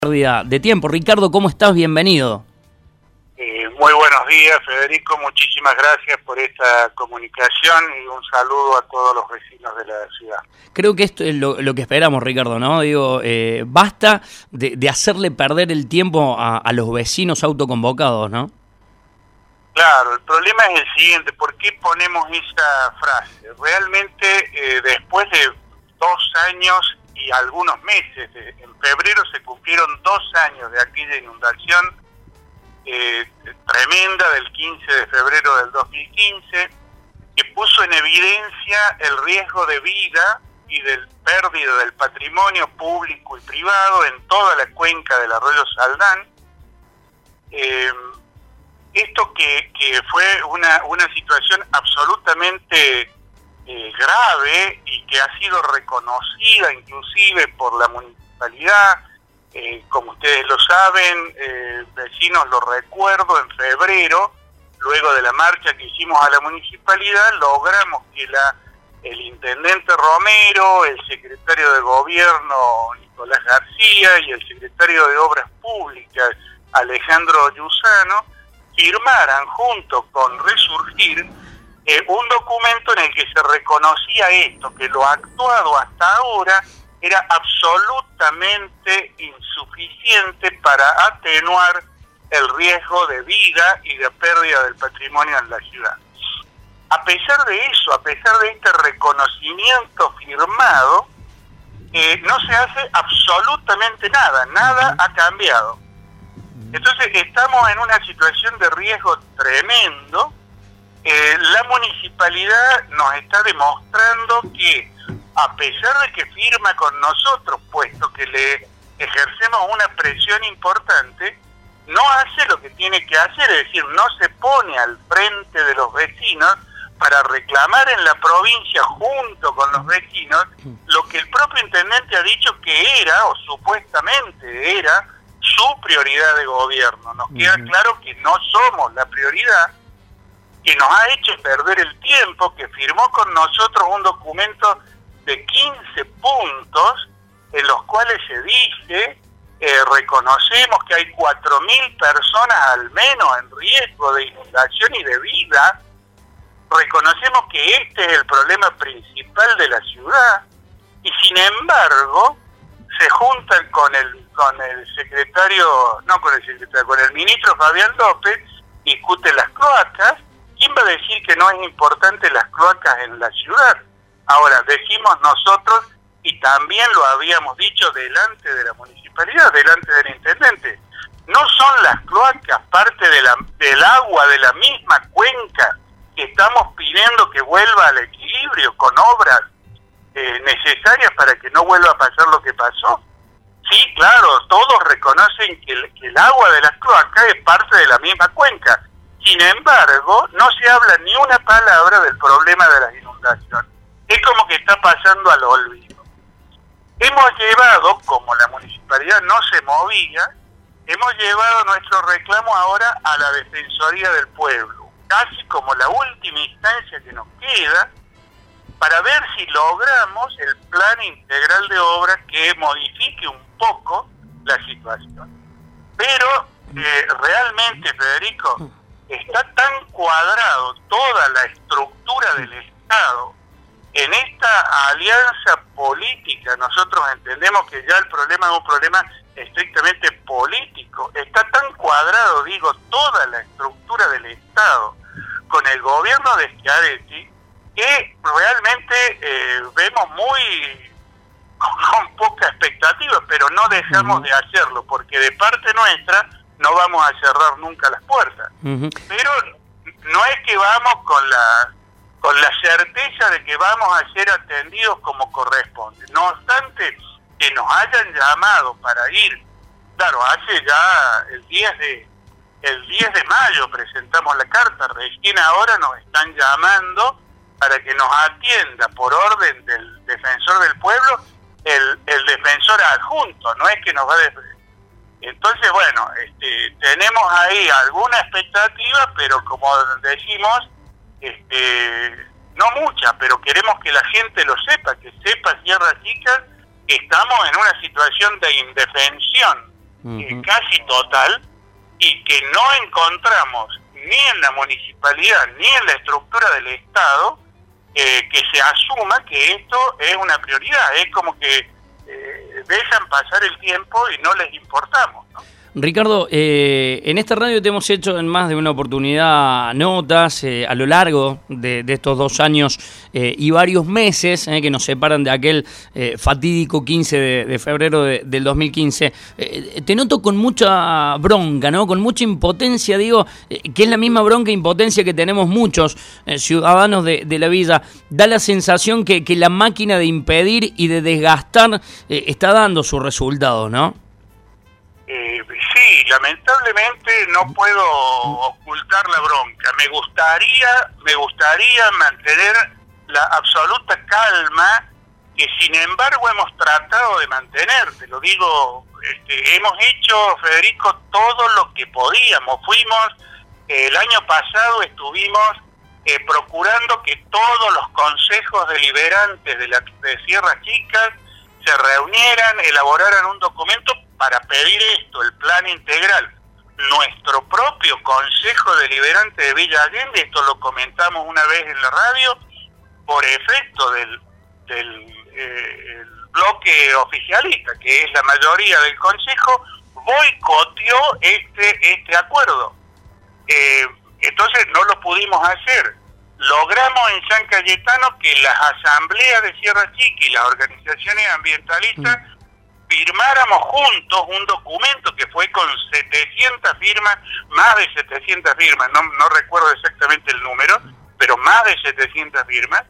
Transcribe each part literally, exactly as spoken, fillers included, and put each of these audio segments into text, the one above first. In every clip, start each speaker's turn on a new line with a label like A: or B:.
A: pérdida de tiempo. Ricardo, ¿cómo estás? Bienvenido.
B: Eh, muy buenos días, Federico. Muchísimas gracias por esta comunicación y un saludo a todos los vecinos de la ciudad.
A: Creo que esto es lo, lo que esperamos, Ricardo, ¿no? Digo, eh, basta de, de hacerle perder el tiempo a, a los vecinos autoconvocados, ¿no?
B: Claro, el problema es el siguiente. ¿Por qué ponemos esa frase? Realmente, eh, después de dos años y algunos meses, de, en febrero se cumplieron dos años de aquella inundación eh, tremenda del quince de febrero del dos mil quince, que puso en evidencia el riesgo de vida y de pérdida del patrimonio público y privado en toda la cuenca del arroyo Saldán. Eh, esto que, que fue una, una situación absolutamente eh, grave y que ha sido reconocida inclusive por la municipalidad. Eh, como ustedes lo saben, eh, vecinos, lo recuerdo, en febrero, luego de la marcha que hicimos a la municipalidad, logramos que la, el intendente Romero, el secretario de gobierno Nicolás García y el secretario de Obras Públicas Alejandro Yusano firmaran junto con Resurgir eh, un documento en el que se reconocía esto, que lo actuado hasta ahora era absolutamente insuficiente para atenuar el riesgo de vida y de pérdida del patrimonio en la ciudad. A pesar de eso, a pesar de este reconocimiento firmado, eh, no se hace absolutamente nada, nada ha cambiado. Entonces estamos en una situación de riesgo tremendo. Eh, la municipalidad nos está demostrando que, a pesar de que firma con nosotros, puesto que le ejercemos una presión importante, no hace lo que tiene que hacer, es decir, no se pone al frente de los vecinos para reclamar en la provincia junto con los vecinos lo que el propio intendente ha dicho que era, o supuestamente era, su prioridad de gobierno. Nos queda claro que no somos la prioridad, que nos ha hecho perder el tiempo, que firmó con nosotros un documento de quince puntos en los cuales se dice, eh, reconocemos que hay cuatro mil personas al menos en riesgo de inundación y de vida, reconocemos que este es el problema principal de la ciudad, y sin embargo se juntan con el con el secretario, no con el secretario, con el ministro Fabián López, discuten las cloacas. ¿Quién va a decir que no es importante las cloacas en la ciudad? Ahora, decimos nosotros, y también lo habíamos dicho delante de la municipalidad, delante del intendente, no son las cloacas parte de la, del agua de la misma cuenca que estamos pidiendo que vuelva al equilibrio con obras eh, necesarias para que no vuelva a pasar lo que pasó. Sí, claro, todos reconocen que el, que el agua de las cloacas es parte de la misma cuenca. Sin embargo, no se habla ni una palabra del problema de las inundaciones. Es como que está pasando al olvido. Hemos llevado, como la municipalidad no se movía, hemos llevado nuestro reclamo ahora a la Defensoría del Pueblo, casi como la última instancia que nos queda, para ver si logramos el plan integral de obras que modifique un poco la situación. Pero eh, realmente, Federico, está tan cuadrado toda la estructura del Estado en esta alianza política. Nosotros entendemos que ya el problema es un problema estrictamente político. Está tan cuadrado, digo, toda la estructura del Estado con el gobierno de Schiaretti, que realmente eh, vemos muy con, con poca expectativa, pero no dejamos uh-huh. de hacerlo, porque de parte nuestra no vamos a cerrar nunca las puertas. Uh-huh. Pero no es que vamos con la con la certeza de que vamos a ser atendidos como corresponde. No obstante, que nos hayan llamado para ir, claro, hace ya el diez de el diez de mayo presentamos la carta, recién ahora nos están llamando para que nos atienda por orden del defensor del pueblo el, el defensor adjunto, no es que nos va a defender. Entonces, bueno, este, tenemos ahí alguna expectativa, pero como decimos, este, no mucha, pero queremos que la gente lo sepa, que sepa Sierra Chica que estamos en una situación de indefensión uh-huh. eh, casi total, y que no encontramos ni en la municipalidad ni en la estructura del Estado eh, que se asuma que esto es una prioridad. Es como que eh, dejan pasar el tiempo y no les importamos, ¿no?
A: Ricardo, eh, en esta radio te hemos hecho en más de una oportunidad notas eh, a lo largo de, de estos dos años eh, y varios meses eh, que nos separan de aquel eh, fatídico quince de, de febrero de, del dos mil quince. Eh, te noto con mucha bronca, ¿no? Con mucha impotencia, digo, eh, que es la misma bronca e impotencia que tenemos muchos eh, ciudadanos de, de la villa. Da la sensación que, que la máquina de impedir y de desgastar eh, está dando sus resultados, ¿no?
B: Eh, sí, lamentablemente no puedo ocultar la bronca. Me gustaría, me gustaría mantener la absoluta calma que sin embargo hemos tratado de mantener. Te lo digo, este, hemos hecho, Federico, todo lo que podíamos. Fuimos, eh, el año pasado estuvimos eh, procurando que todos los consejos deliberantes de, la, de Sierras Chicas se reunieran, elaboraran un documento para pedir esto, el plan integral. Nuestro propio Consejo Deliberante de Villa Allende, esto lo comentamos una vez en la radio, por efecto del, del eh, el bloque oficialista, que es la mayoría del Consejo, boicoteó este, este acuerdo. Eh, entonces no lo pudimos hacer. Logramos en San Cayetano que las asambleas de Sierra Chica y las organizaciones ambientalistas mm. firmáramos juntos un documento que fue con setecientas firmas, más de setecientas firmas, no, no recuerdo exactamente el número, pero más de setecientas firmas,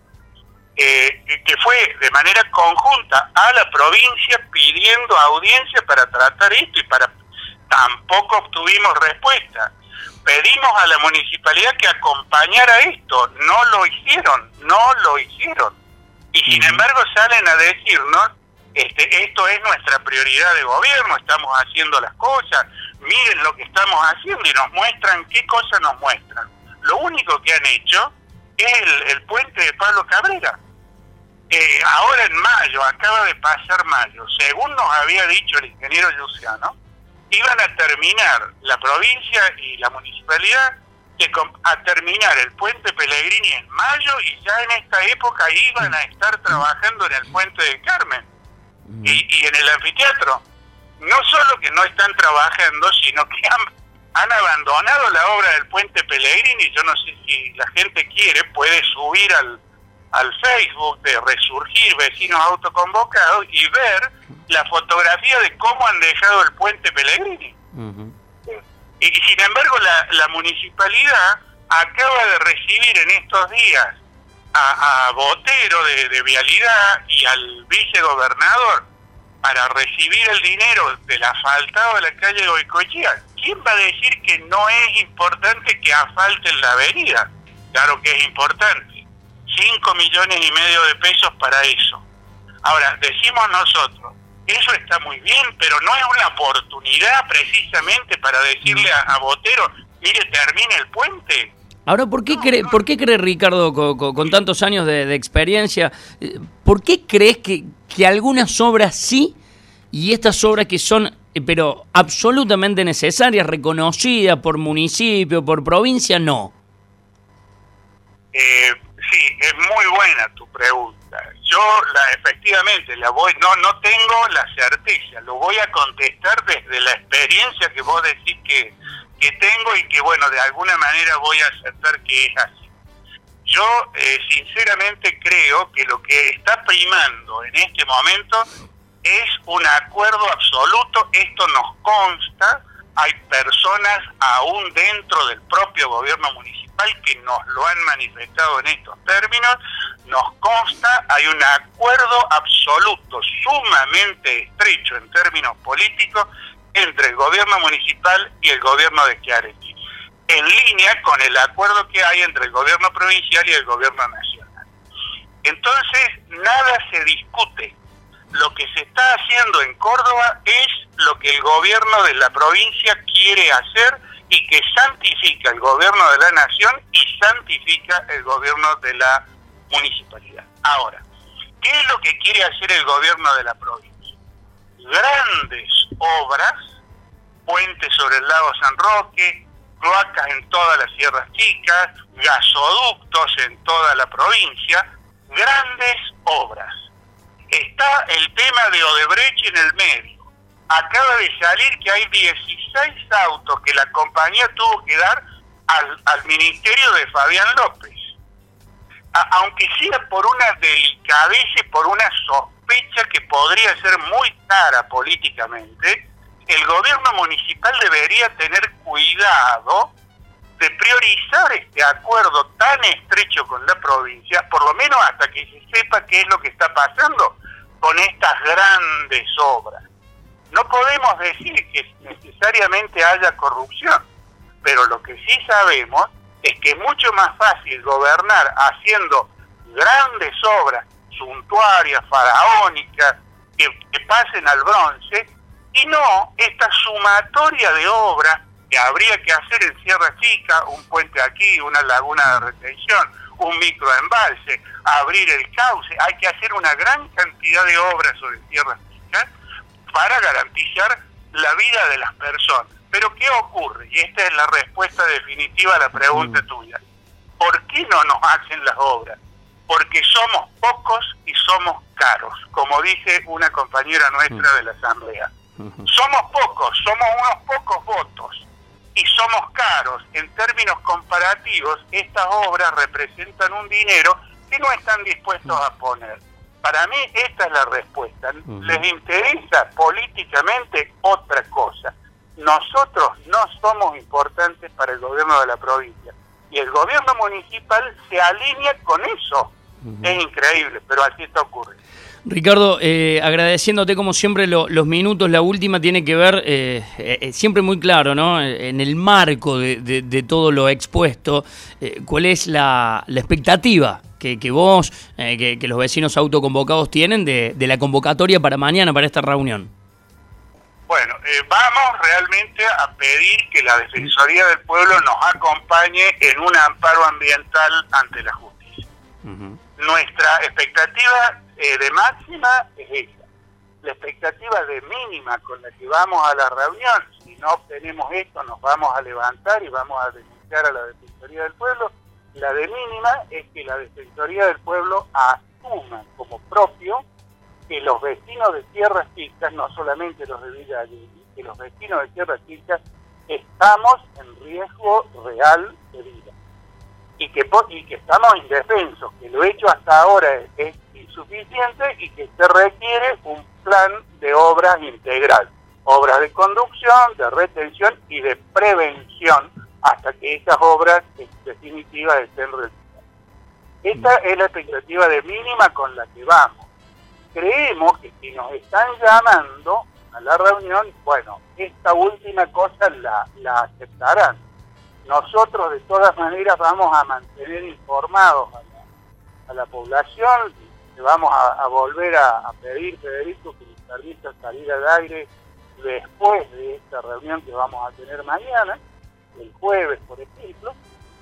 B: eh, que fue de manera conjunta a la provincia pidiendo audiencia para tratar esto y para tampoco obtuvimos respuesta. Pedimos a la municipalidad que acompañara esto, no lo hicieron, no lo hicieron. Y sin embargo salen a decirnos, este, esto es nuestra prioridad de gobierno, estamos haciendo las cosas, miren lo que estamos haciendo, y nos muestran, ¿qué cosas nos muestran? Lo único que han hecho es el, el puente de Pablo Cabrera. Eh, ahora en mayo, acaba de pasar mayo, según nos había dicho el ingeniero Luciano, iban a terminar la provincia y la municipalidad de, a terminar el puente Pellegrini en mayo, y ya en esta época iban a estar trabajando en el puente del Carmen y, y en el anfiteatro. No solo que no están trabajando, sino que han, han abandonado la obra del puente Pellegrini. Yo no sé si la gente quiere, puede subir al, al Facebook de Resurgir Vecinos Autoconvocados y ver la fotografía de cómo han dejado el puente Pellegrini. Uh-huh. Y, y sin embargo la, la municipalidad acaba de recibir en estos días a, a Botero de, de Vialidad y al vicegobernador para recibir el dinero del asfaltado de la calle Goicoechea. ¿Quién va a decir que no es importante que asfalten la avenida? Claro que es importante. Cinco millones y medio de pesos para eso. Ahora, decimos nosotros, eso está muy bien, pero no es una oportunidad precisamente para decirle a, a Botero, mire, termine el puente.
A: Ahora, ¿por qué, no, cree, no. ¿por qué cree Ricardo, con, con, con tantos años de, de experiencia, por qué crees que, que algunas obras sí y estas obras que son, pero absolutamente necesarias, reconocidas por municipio, por provincia, no?
B: Eh, sí, es muy buena tu pregunta. Yo la, efectivamente la voy, no no tengo la certeza, lo voy a contestar desde la experiencia que vos decís que, que tengo y que bueno, de alguna manera voy a aceptar que es así. Yo eh, sinceramente creo que lo que está primando en este momento es un acuerdo absoluto, esto nos consta, hay personas aún dentro del propio gobierno municipal que nos lo han manifestado en estos términos, nos consta, hay un acuerdo absoluto, sumamente estrecho en términos políticos, entre el gobierno municipal y el gobierno de Schiaretti, en línea con el acuerdo que hay entre el gobierno provincial y el gobierno nacional. Entonces, nada se discute. Lo que se está haciendo en Córdoba es lo que el gobierno de la provincia quiere hacer y que santifica el gobierno de la nación y santifica el gobierno de la municipalidad. Ahora, ¿qué es lo que quiere hacer el gobierno de la provincia? Grandes obras puente sobre el lago San Roque, cloacas en todas las sierras chicas, gasoductos en toda la provincia, grandes obras. Está el tema de Odebrecht en el medio. Acaba de salir que hay dieciséis autos que la compañía tuvo que dar al, al ministerio de Fabián López. A, aunque sea por una delicadeza y por una sospecha que podría ser muy cara políticamente, el gobierno municipal debería tener cuidado de priorizar este acuerdo tan estrecho con la provincia, por lo menos hasta que se sepa qué es lo que está pasando con estas grandes obras. No podemos decir que necesariamente haya corrupción, pero lo que sí sabemos es que es mucho más fácil gobernar haciendo grandes obras suntuarias, faraónicas, que, que pasen al bronce, y no esta sumatoria de obras que habría que hacer en Sierra Chica, un puente aquí, una laguna de retención, un microembalse, abrir el cauce. Hay que hacer una gran cantidad de obras sobre Sierra Chica para garantizar la vida de las personas. Pero ¿qué ocurre? Y esta es la respuesta definitiva a la pregunta tuya. ¿Por qué no nos hacen las obras? Porque somos pocos y somos caros, como dice una compañera nuestra de la Asamblea. Somos pocos, somos unos pocos votos y somos caros. En términos comparativos, estas obras representan un dinero que no están dispuestos a poner. Para mí esta es la respuesta. Les interesa políticamente otra cosa. Nosotros no somos importantes para el gobierno de la provincia y el gobierno municipal se alinea con eso. Uh-huh. Es increíble, pero así está ocurriendo.
A: Ricardo, eh, agradeciéndote como siempre lo, los minutos, la última tiene que ver, eh, eh, siempre muy claro, ¿no? En el marco de, de, de todo lo expuesto, eh, ¿cuál es la, la expectativa que, que vos, eh, que, que los vecinos autoconvocados tienen de, de la convocatoria para mañana, para esta reunión?
B: Bueno, eh, vamos realmente a pedir que la Defensoría del Pueblo nos acompañe en un amparo ambiental ante la justicia. Uh-huh. Nuestra expectativa eh, de máxima es esa. La expectativa de mínima con la que vamos a la reunión, si no obtenemos esto, nos vamos a levantar y vamos a denunciar a la Defensoría del Pueblo. La de mínima es que la Defensoría del Pueblo asuma como propio que los vecinos de Sierras Chicas, no solamente los de Villa Allende, que los vecinos de Sierras Chicas estamos en riesgo real de vida y que, y que estamos indefensos, que lo hecho hasta ahora es, es insuficiente y que se requiere un plan de obras integral, obras de conducción, de retención y de prevención hasta que esas obras definitivas estén realizadas. Esta es la expectativa de mínima con la que vamos. Creemos que si nos están llamando a la reunión, bueno, esta última cosa la, la aceptarán. Nosotros de todas maneras vamos a mantener informados a la, a la población, le vamos a, a volver a, a pedir, Federico, que nos permita salir al aire después de esta reunión que vamos a tener mañana, el jueves por ejemplo,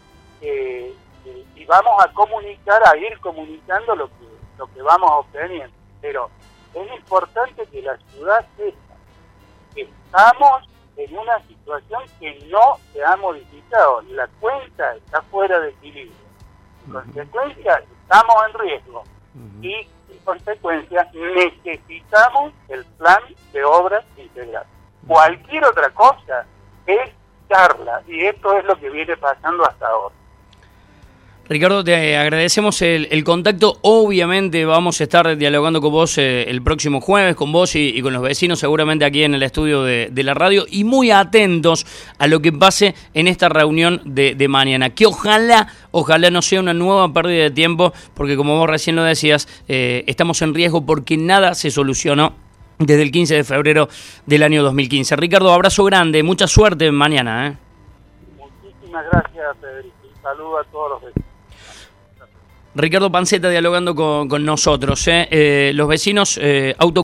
B: eh, eh, y vamos a comunicar, a ir comunicando lo que, lo que vamos obteniendo. Pero es importante que la ciudad sepa que estamos en una situación que no se ha modificado. La cuenta está fuera de equilibrio. En consecuencia, estamos en riesgo. Y, en consecuencia, necesitamos el plan de obras integral. Cualquier otra cosa es charla. Y esto es lo que viene pasando hasta ahora.
A: Ricardo, te agradecemos el, el contacto. Obviamente vamos a estar dialogando con vos eh, el próximo jueves, con vos y, y con los vecinos, seguramente aquí en el estudio de, de la radio, y muy atentos a lo que pase en esta reunión de, de mañana, que ojalá, ojalá no sea una nueva pérdida de tiempo, porque como vos recién lo decías, eh, estamos en riesgo porque nada se solucionó desde el quince de febrero del año dos mil quince. Ricardo, abrazo grande, mucha suerte mañana. ¿eh?
B: Muchísimas gracias, Federico. Un saludo a todos los vecinos.
A: Ricardo Panceta dialogando con, con nosotros, ¿eh? Eh, los vecinos eh, auto